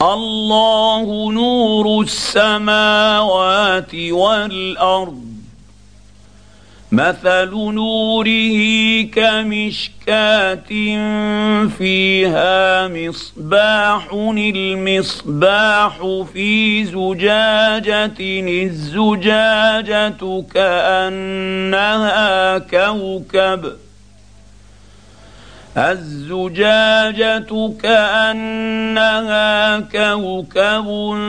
الله نور السماوات والارض مثل نوره كمشكاة فيها مصباح المصباح في زجاجة الزجاجة كأنها كوكب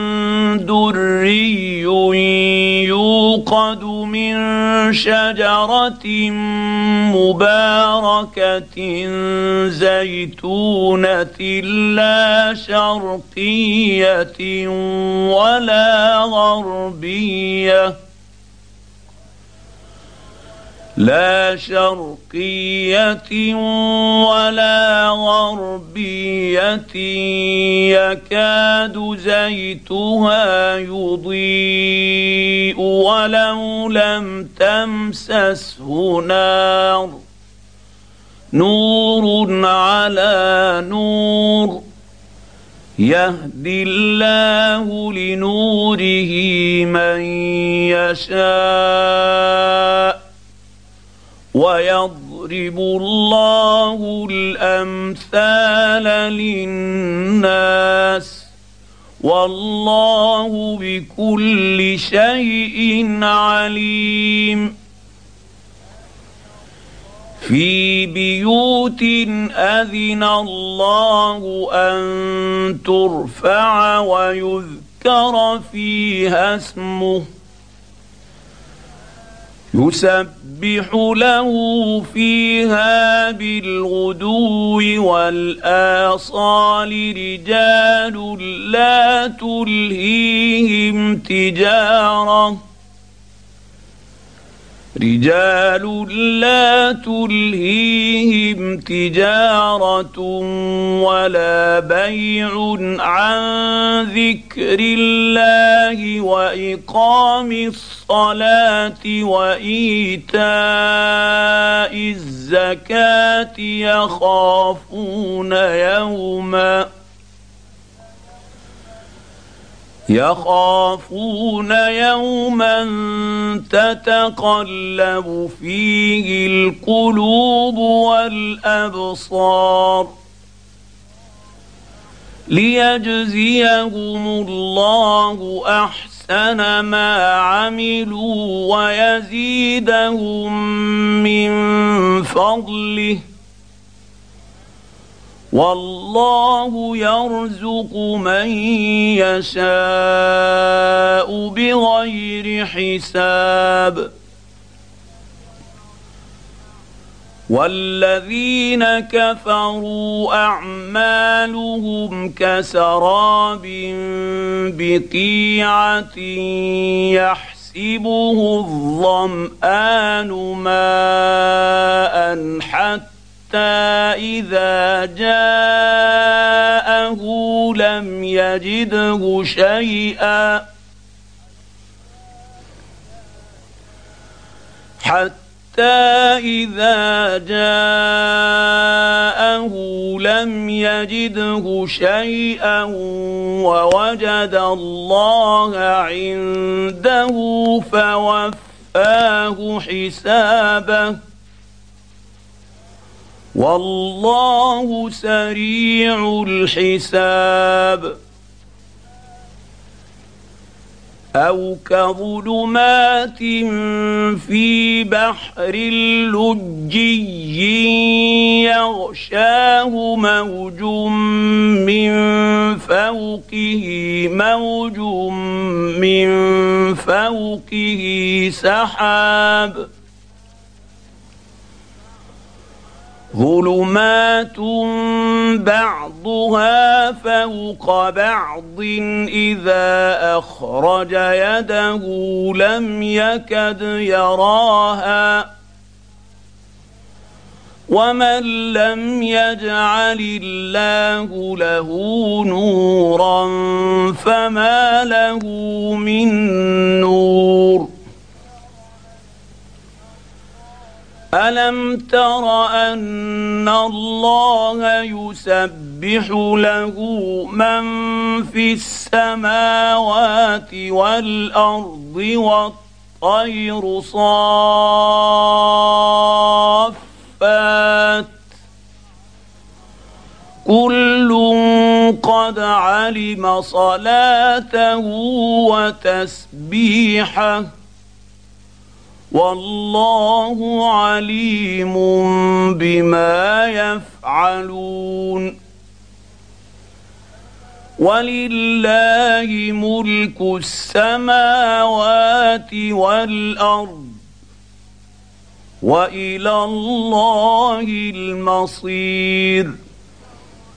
دري يوقد من شجرة مباركة زيتونة لا شرقية ولا غربية يكاد زيتها يضيء ولو لم تمسسه نار نور على نور يهدي الله لنوره من يشاء ويضرب الله الأمثال للناس والله بكل شيء عليم في بيوت أذن الله أن ترفع ويذكر فيها اسمه يسبح له فيها بالغدو والآصال رجال لا تلهيهم تجارة ولا بيع عن ذكر الله وإقام الصلاة وإيتاء الزكاة يخافون يوما تتقلب فيه القلوب والأبصار ليجزيهم الله أحسن ما عملوا ويزيدهم من فضله والله يرزق من يشاء بغير حساب والذين كفروا أعمالهم كسراب بقيعة يحسبه الظمآن ماء حتى إذا جاءه لم يجده شيئا ووجد الله عنده فوفاه حسابه والله سريع الحساب أو كظلمات في بحر لجي يغشاه موج من فوقه سحاب ظلمات بعضها فوق بعض إذا أخرج يده لم يكد يراها ومن لم يجعل الله له نورا فما له من نور ألم تر أن الله يسبح له من في السماوات والأرض والطير صافات كل قد علم صلاته وتسبيحه والله عليم بما يفعلون ولله ملك السماوات والأرض وإلى الله المصير